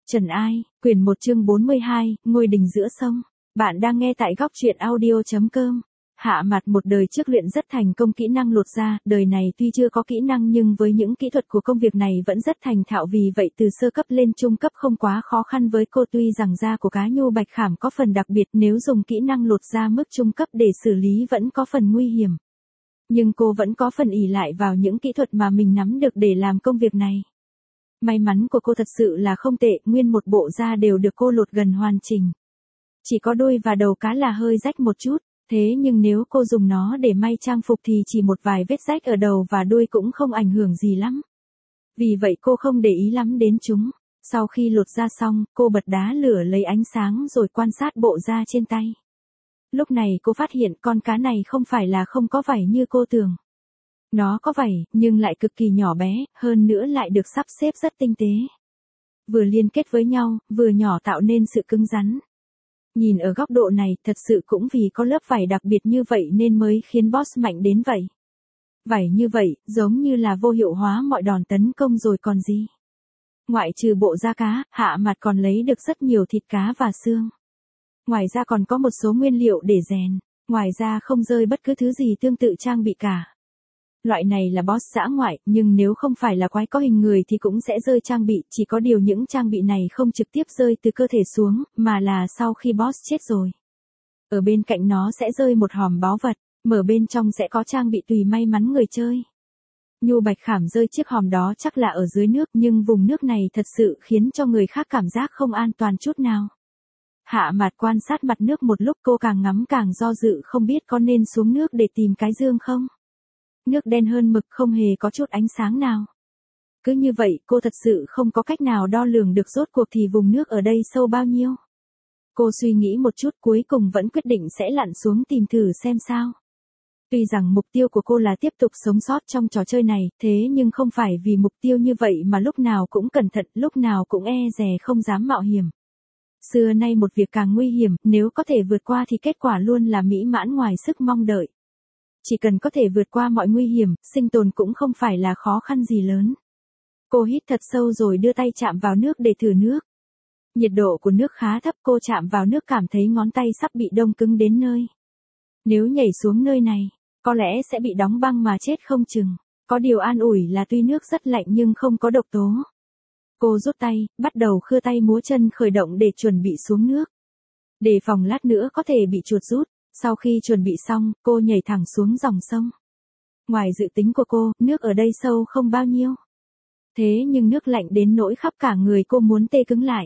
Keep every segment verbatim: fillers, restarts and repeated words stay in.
Trần Ai, quyển một chương bốn mươi hai, ngôi đình giữa sông. Bạn đang nghe tại góc truyện audio.com. Hạ Mạt một đời trước luyện rất thành công kỹ năng lột da, đời này tuy chưa có kỹ năng nhưng với những kỹ thuật của công việc này vẫn rất thành thạo, vì vậy từ sơ cấp lên trung cấp không quá khó khăn với cô. Tuy rằng da của cá nhu bạch khảm có phần đặc biệt, nếu dùng kỹ năng lột da mức trung cấp để xử lý vẫn có phần nguy hiểm. Nhưng cô vẫn có phần ỷ lại vào những kỹ thuật mà mình nắm được để làm công việc này. May mắn của cô thật sự là không tệ, nguyên một bộ da đều được cô lột gần hoàn chỉnh. Chỉ có đuôi và đầu cá là hơi rách một chút, thế nhưng nếu cô dùng nó để may trang phục thì chỉ một vài vết rách ở đầu và đuôi cũng không ảnh hưởng gì lắm. Vì vậy cô không để ý lắm đến chúng. Sau khi lột da xong, cô bật đá lửa lấy ánh sáng rồi quan sát bộ da trên tay. Lúc này cô phát hiện con cá này không phải là không có vảy như cô tưởng. Nó có vảy, nhưng lại cực kỳ nhỏ bé, hơn nữa lại được sắp xếp rất tinh tế. Vừa liên kết với nhau, vừa nhỏ tạo nên sự cứng rắn. Nhìn ở góc độ này, thật sự cũng vì có lớp vảy đặc biệt như vậy nên mới khiến boss mạnh đến vậy. Vảy như vậy, giống như là vô hiệu hóa mọi đòn tấn công rồi còn gì. Ngoại trừ bộ da cá, Hạ Mạt còn lấy được rất nhiều thịt cá và xương. Ngoài ra còn có một số nguyên liệu để rèn. Ngoài ra không rơi bất cứ thứ gì tương tự trang bị cả. Loại này là boss dã ngoại, nhưng nếu không phải là quái có hình người thì cũng sẽ rơi trang bị, chỉ có điều những trang bị này không trực tiếp rơi từ cơ thể xuống, mà là sau khi boss chết rồi. Ở bên cạnh nó sẽ rơi một hòm báu vật, mở bên trong sẽ có trang bị tùy may mắn người chơi. Nhu bạch khảm rơi chiếc hòm đó chắc là ở dưới nước, nhưng vùng nước này thật sự khiến cho người khác cảm giác không an toàn chút nào. Hạ Mạt quan sát mặt nước một lúc, cô càng ngắm càng do dự không biết có nên xuống nước để tìm cái dương không. Nước đen hơn mực, không hề có chút ánh sáng nào. Cứ như vậy cô thật sự không có cách nào đo lường được rốt cuộc thì vùng nước ở đây sâu bao nhiêu. Cô suy nghĩ một chút cuối cùng vẫn quyết định sẽ lặn xuống tìm thử xem sao. Tuy rằng mục tiêu của cô là tiếp tục sống sót trong trò chơi này, thế nhưng không phải vì mục tiêu như vậy mà lúc nào cũng cẩn thận, lúc nào cũng e dè không dám mạo hiểm. Xưa nay một việc càng nguy hiểm, nếu có thể vượt qua thì kết quả luôn là mỹ mãn ngoài sức mong đợi. Chỉ cần có thể vượt qua mọi nguy hiểm, sinh tồn cũng không phải là khó khăn gì lớn. Cô hít thật sâu rồi đưa tay chạm vào nước để thử nước. Nhiệt độ của nước khá thấp, cô chạm vào nước cảm thấy ngón tay sắp bị đông cứng đến nơi. Nếu nhảy xuống nơi này, có lẽ sẽ bị đóng băng mà chết không chừng. Có điều an ủi là tuy nước rất lạnh nhưng không có độc tố. Cô rút tay, bắt đầu khưa tay múa chân khởi động để chuẩn bị xuống nước. Để phòng lát nữa có thể bị chuột rút. Sau khi chuẩn bị xong, cô nhảy thẳng xuống dòng sông. Ngoài dự tính của cô, nước ở đây sâu không bao nhiêu. Thế nhưng nước lạnh đến nỗi khắp cả người cô muốn tê cứng lại.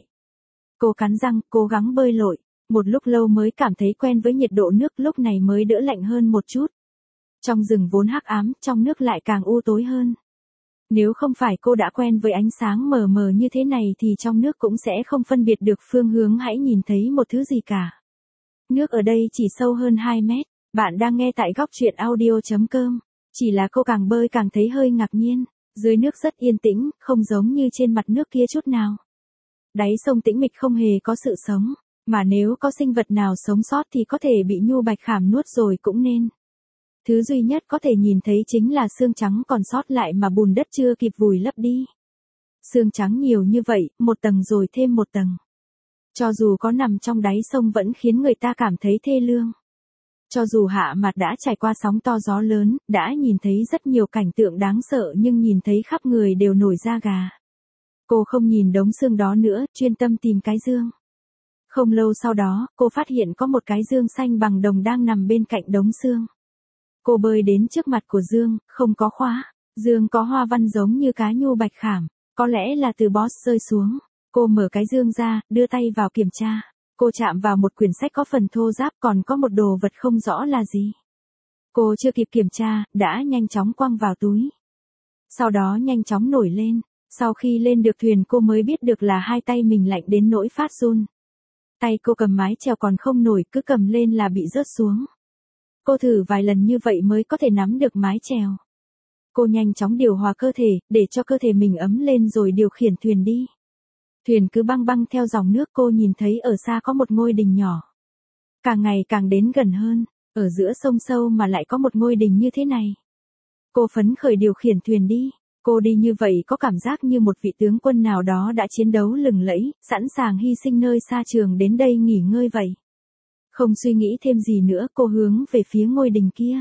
Cô cắn răng, cố gắng bơi lội. Một lúc lâu mới cảm thấy quen với nhiệt độ nước, lúc này mới đỡ lạnh hơn một chút. Trong rừng vốn hắc ám, trong nước lại càng u tối hơn. Nếu không phải cô đã quen với ánh sáng mờ mờ như thế này thì trong nước cũng sẽ không phân biệt được phương hướng hãy nhìn thấy một thứ gì cả. Nước ở đây chỉ sâu hơn hai mét, bạn đang nghe tại góc truyện audio.com. Chỉ là cô càng bơi càng thấy hơi ngạc nhiên, dưới nước rất yên tĩnh, không giống như trên mặt nước kia chút nào. Đáy sông tĩnh mịch không hề có sự sống, mà nếu có sinh vật nào sống sót thì có thể bị nhu bạch khảm nuốt rồi cũng nên. Thứ duy nhất có thể nhìn thấy chính là xương trắng còn sót lại mà bùn đất chưa kịp vùi lấp đi. Xương trắng nhiều như vậy, một tầng rồi thêm một tầng. Cho dù có nằm trong đáy sông vẫn khiến người ta cảm thấy thê lương. Cho dù Hạ Mạt đã trải qua sóng to gió lớn, đã nhìn thấy rất nhiều cảnh tượng đáng sợ nhưng nhìn thấy khắp người đều nổi da gà. Cô không nhìn đống xương đó nữa, chuyên tâm tìm cái dương. Không lâu sau đó, cô phát hiện có một cái dương xanh bằng đồng đang nằm bên cạnh đống xương. Cô bơi đến trước mặt của dương, không có khóa. Dương có hoa văn giống như cá nhu bạch khảm, có lẽ là từ boss rơi xuống. Cô mở cái dương ra, đưa tay vào kiểm tra. Cô chạm vào một quyển sách có phần thô ráp, còn có một đồ vật không rõ là gì. Cô chưa kịp kiểm tra, đã nhanh chóng quăng vào túi. Sau đó nhanh chóng nổi lên. Sau khi lên được thuyền cô mới biết được là hai tay mình lạnh đến nỗi phát run. Tay cô cầm mái chèo còn không nổi, cứ cầm lên là bị rớt xuống. Cô thử vài lần như vậy mới có thể nắm được mái chèo. Cô nhanh chóng điều hòa cơ thể, để cho cơ thể mình ấm lên rồi điều khiển thuyền đi. Thuyền cứ băng băng theo dòng nước, cô nhìn thấy ở xa có một ngôi đình nhỏ. Càng ngày càng đến gần hơn, ở giữa sông sâu mà lại có một ngôi đình như thế này. Cô phấn khởi điều khiển thuyền đi. Cô đi như vậy có cảm giác như một vị tướng quân nào đó đã chiến đấu lừng lẫy, sẵn sàng hy sinh nơi xa trường đến đây nghỉ ngơi vậy. Không suy nghĩ thêm gì nữa, cô hướng về phía ngôi đình kia.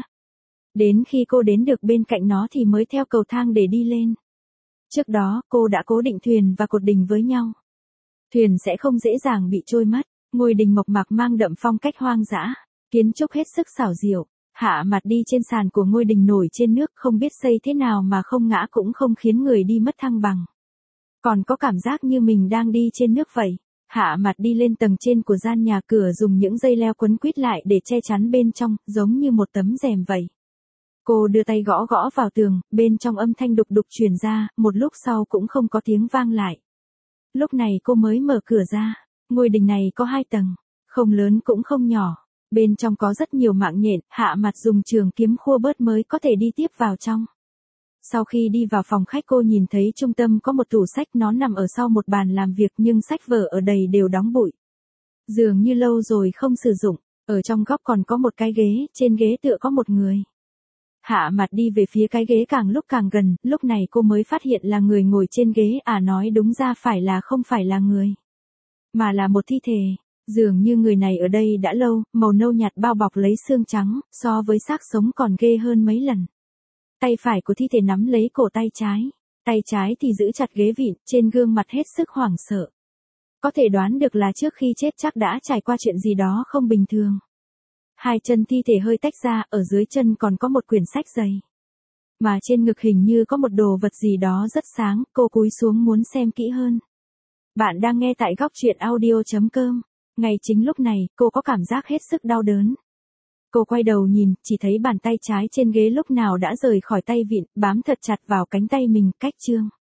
Đến khi cô đến được bên cạnh nó thì mới theo cầu thang để đi lên. Trước đó, cô đã cố định thuyền và cột đình với nhau. Thuyền sẽ không dễ dàng bị trôi mất. Ngôi đình mộc mạc mang đậm phong cách hoang dã, kiến trúc hết sức xảo diệu. Hạ mặt đi trên sàn của ngôi đình nổi trên nước, không biết xây thế nào mà không ngã cũng không khiến người đi mất thăng bằng. Còn có cảm giác như mình đang đi trên nước vậy. Hạ mặt đi lên tầng trên của gian nhà, cửa dùng những dây leo quấn quít lại để che chắn bên trong, giống như một tấm rèm vậy. Cô đưa tay gõ gõ vào tường, bên trong âm thanh đục đục truyền ra, một lúc sau cũng không có tiếng vang lại. Lúc này cô mới mở cửa ra. Ngôi đình này có hai tầng, không lớn cũng không nhỏ. Bên trong có rất nhiều mạng nhện, Hạ mặt dùng trường kiếm khua bớt mới có thể đi tiếp vào trong. Sau khi đi vào phòng khách, cô nhìn thấy trung tâm có một tủ sách, nó nằm ở sau một bàn làm việc nhưng sách vở ở đầy đều đóng bụi. Dường như lâu rồi không sử dụng. Ở trong góc còn có một cái ghế, trên ghế tựa có một người. Hạ mặt đi về phía cái ghế càng lúc càng gần, lúc này cô mới phát hiện là người ngồi trên ghế, à nói đúng ra phải là không phải là người, mà là một thi thể. Dường như người này ở đây đã lâu, màu nâu nhạt bao bọc lấy xương trắng, so với xác sống còn ghê hơn mấy lần. Tay phải của thi thể nắm lấy cổ tay trái, tay trái thì giữ chặt ghế vịn, trên gương mặt hết sức hoảng sợ. Có thể đoán được là trước khi chết chắc đã trải qua chuyện gì đó không bình thường. Hai chân thi thể hơi tách ra, ở dưới chân còn có một quyển sách dày. Mà trên ngực hình như có một đồ vật gì đó rất sáng, cô cúi xuống muốn xem kỹ hơn. Bạn đang nghe tại góc truyện audio chấm com. Ngay chính lúc này, cô có cảm giác hết sức đau đớn. Cô quay đầu nhìn, chỉ thấy bàn tay trái trên ghế lúc nào đã rời khỏi tay vịn, bám thật chặt vào cánh tay mình, cách chương.